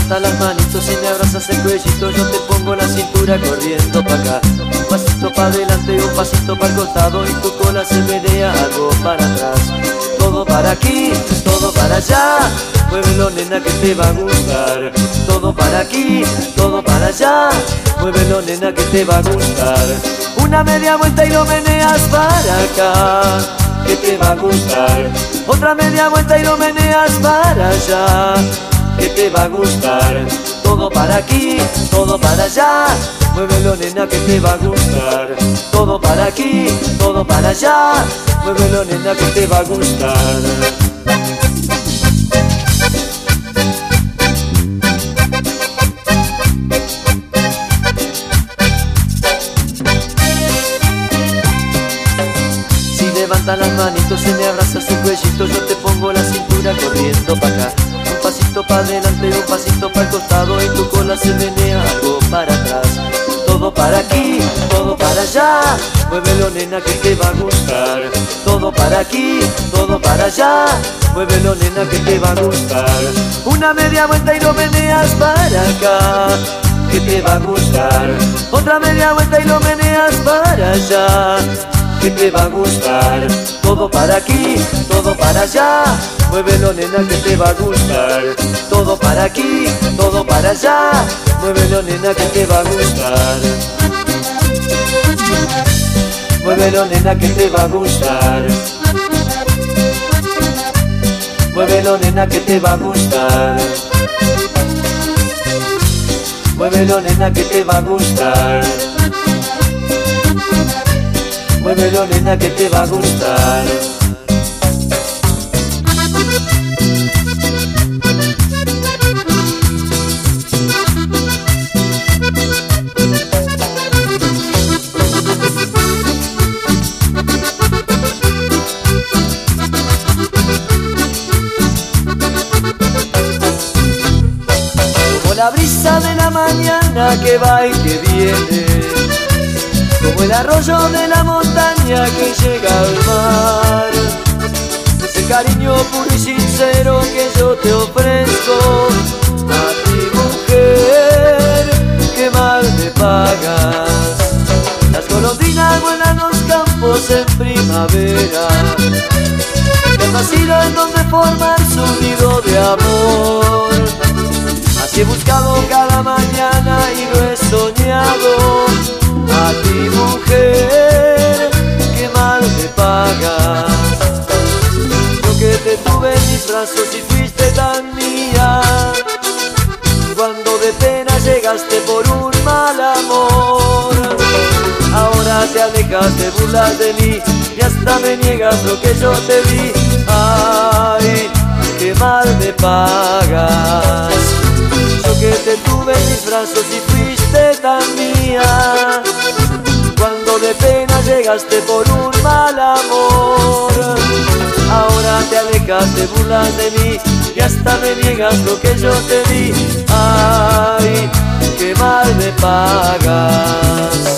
levantas las manitos y me abrazas el cuellito, yo te pongo la cintura corriendo pa' acá. Un pasito pa' adelante, un pasito para el costado y tu cola se menea algo para atrás. Todo para aquí, todo para allá, muévelo nena que te va a gustar. Todo para aquí, todo para allá, muévelo nena que te va a gustar. Una media vuelta y lo meneas para acá, que te va a gustar. Otra media vuelta y lo meneas para allá, que te va a gustar. Todo para aquí, todo para allá, muévelo nena que te va a gustar. Todo para aquí, todo para allá, muévelo nena que te va a gustar. Levanta las manitos y me abrazas el cuellito, yo te pongo la cintura corriendo pa' acá. Un pasito pa' adelante, un pasito para el costado y tu cola se menea algo para atrás. Todo para aquí, todo para allá, muévelo nena que te va a gustar. Todo para aquí, todo para allá, muévelo nena que te va a gustar. Una media vuelta y lo meneas para acá, que te va a gustar. Otra media vuelta y lo meneas para allá, que te va a gustar. Todo para aquí, todo para allá, muévelo nena que te va a gustar. Todo para aquí, todo para allá, muévelo nena que te va a gustar. Muévelo nena que te va a gustar. Muévelo nena que te va a gustar. Muévelo nena que te va a gustar. Muévelo nena que te va a gustar. Como la brisa de la mañana que va y que viene, como el arroyo de la montaña que llega al mar, ese cariño puro y sincero que yo te ofrezco a ti mujer, que mal me pagas. Las golondrinas vuelan los campos en primavera, que han nacido en donde formar su nido de amor. Así he buscado cada mañana y lo he soñado a ti mujer, que mal me pagas. Yo que te tuve en mis brazos y fuiste tan mía, cuando de pena llegaste por un mal amor. Ahora te alejas, te burlas de mí y hasta me niegas lo que yo te di. Ay, que mal me pagas. Yo que te tuve en mis brazos y fuiste tan mía, cuando de pena llegaste por un mal amor. Ahora te alejas, te burlas de mí y hasta me niegas lo que yo te di. Ay, que mal me pagas.